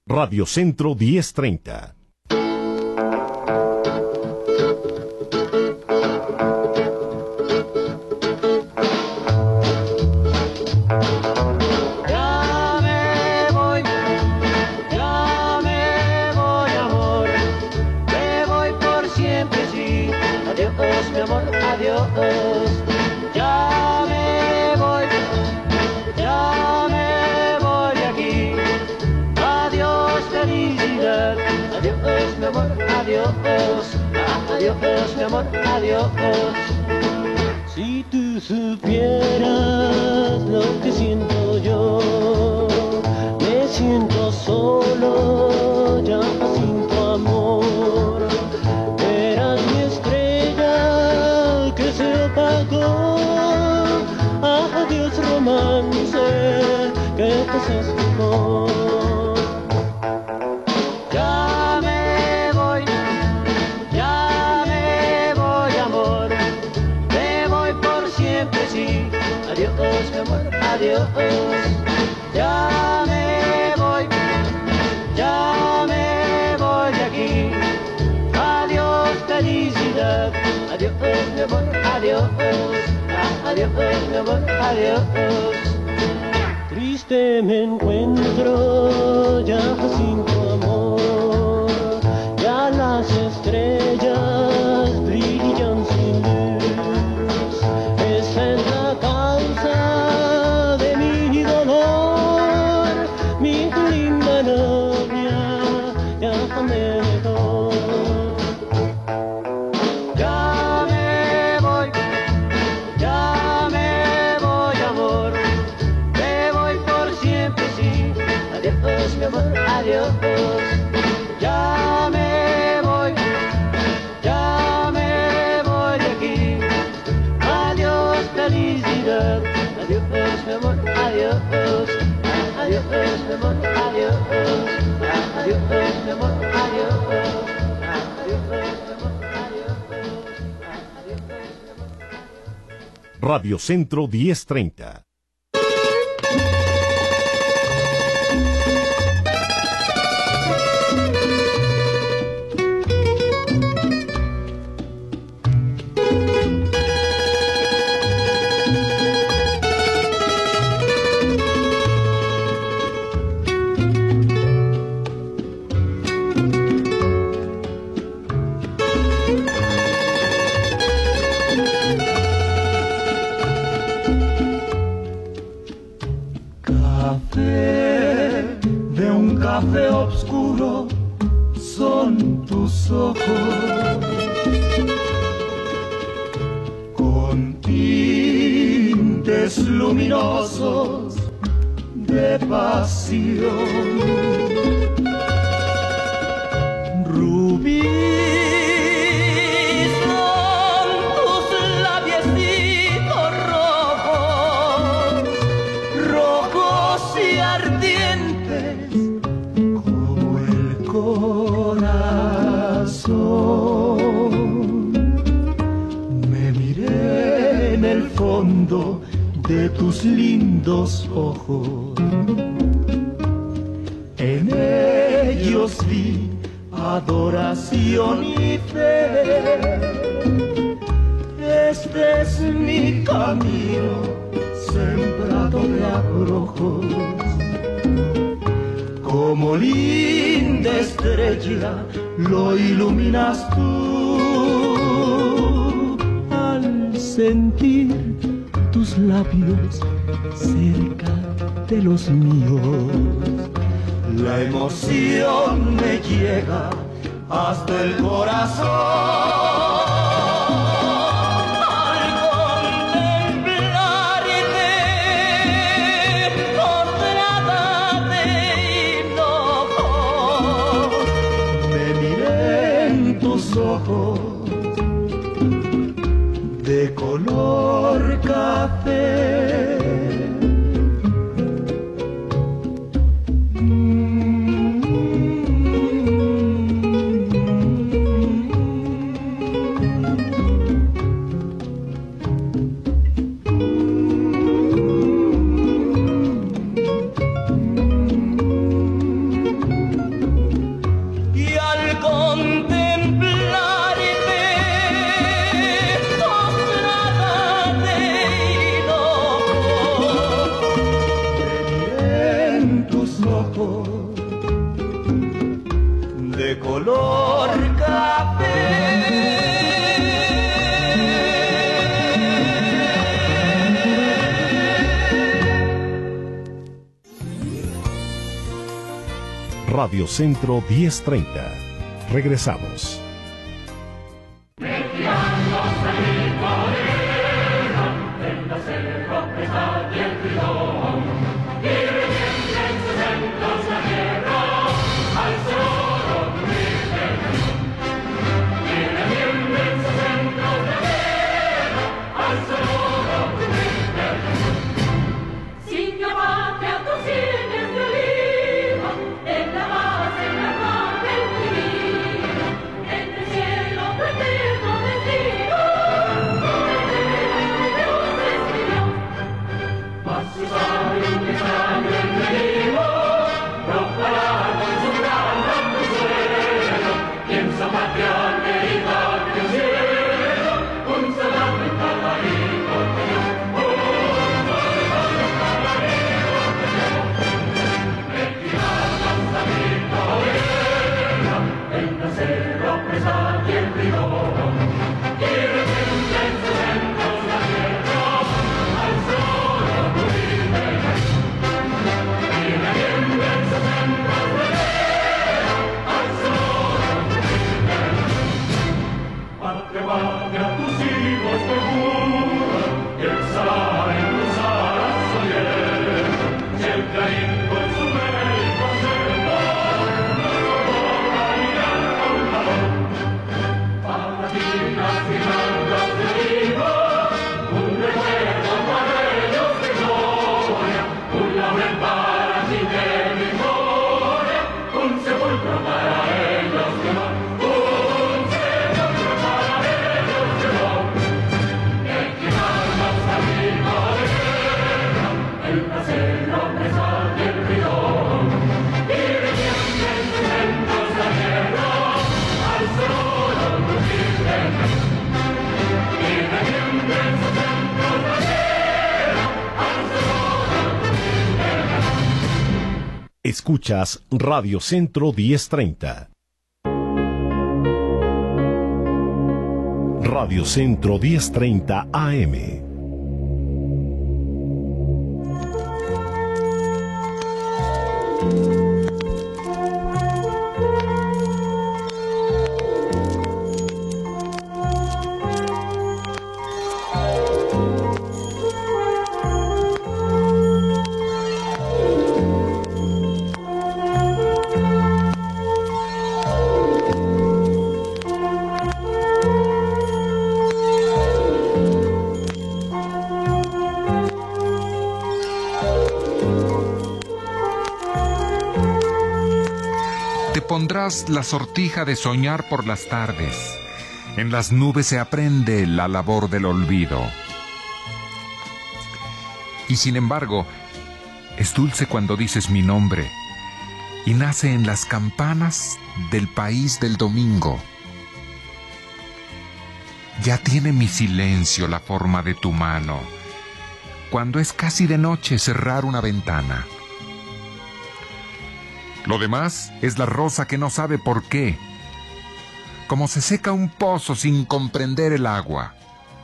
Radio Centro 1030. Adiós, mi amor, adiós. Si tú supieras lo que siento yo, me siento solo ya sin tu amor. Eras mi estrella que se apagó. Adiós, romance que se esfumó. Adiós, mi amor, adiós, ya me voy de aquí. Adiós, felicidad, adiós, mi amor, adiós, adiós, mi amor, adiós. Triste me encuentro ya sin tu amor, ya las estrellas brillan sin luz. Esa es la causa de mi dolor, mi linda novia ya me dejó. Ya me voy, amor, me voy por siempre, sí. Adiós, mi amor, adiós. Ya me voy de aquí. Adiós, felicidad. Adiós, mi amor, adiós. Adiós, mi amor, adiós. Adiós, mi amor, adiós. Adiós, mi amor, adiós. Adiós, mi amor. Radio Centro 1030. De un café oscuro son tus ojos, con tintes luminosos de pasión. Rubí son tus labiecitos rojos, rojos y ardientes como el corazón. Me miré en el fondo de tus lindos ojos, en ellos vi adoración y fe. Este es mi camino, sembrado de abrojos. Como linda estrella lo iluminas tú, al sentir tus labios cerca de los míos. La emoción me llega hasta el corazón. Ojos de color café. ojos de color café. Radio Centro 1030. Regresamos. Escuchas Radio Centro 1030. Radio Centro 1030 AM. Pondrás la sortija de soñar por las tardes. En las nubes se aprende la labor del olvido. Y sin embargo, es dulce cuando dices mi nombre y nace en las campanas del país del domingo. Ya tiene mi silencio la forma de tu mano, cuando es casi de noche cerrar una ventana. Lo demás es la rosa que no sabe por qué, como se seca un pozo sin comprender el agua.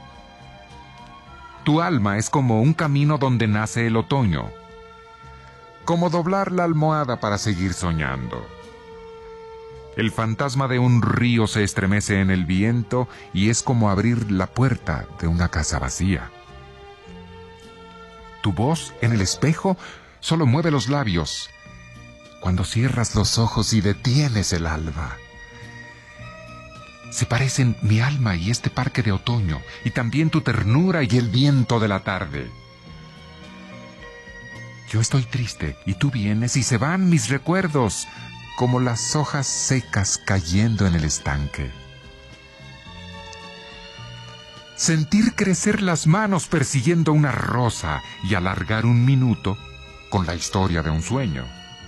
Tu alma es como un camino donde nace el otoño, como doblar la almohada para seguir soñando. El fantasma de un río se estremece en el viento y es como abrir la puerta de una casa vacía. Tu voz en el espejo solo mueve los labios cuando cierras los ojos y detienes el alba. Se parecen mi alma y este parque de otoño, y también tu ternura y el viento de la tarde. Yo estoy triste y tú vienes y se van mis recuerdos, como las hojas secas cayendo en el estanque. Sentir crecer las manos persiguiendo una rosa y alargar un minuto con la historia de un sueño.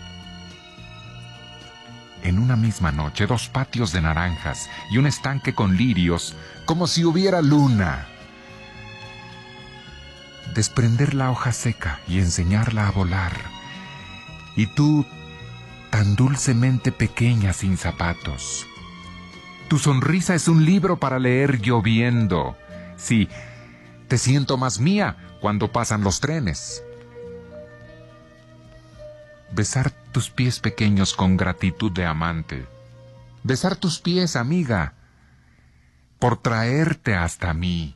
En una misma noche, 2 patios de naranjas y un estanque con lirios, como si hubiera luna. Desprender la hoja seca y enseñarla a volar. Y tú tan dulcemente pequeña sin zapatos. Tu sonrisa es un libro para leer lloviendo. Sí, te siento más mía cuando pasan los trenes. Besar tus pies pequeños con gratitud de amante. Besar tus pies, amiga, por traerte hasta mí.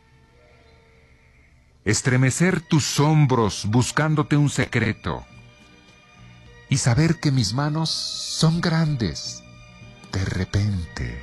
Estremecer tus hombros buscándote un secreto. Y saber que mis manos son grandes de repente.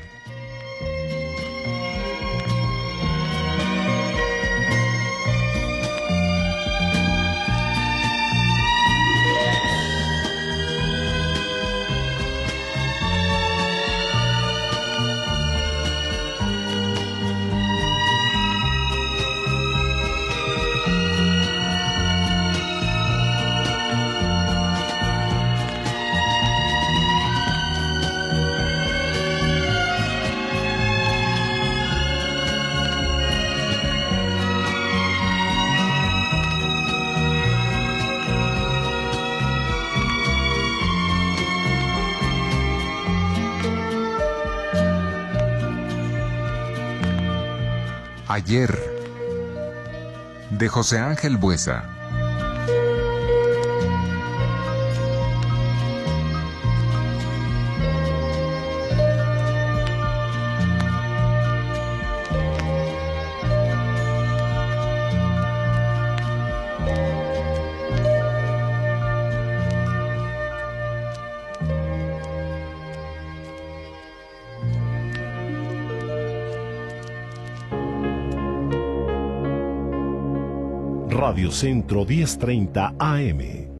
Ayer, de José Ángel Buesa. Radio Centro 1030 AM.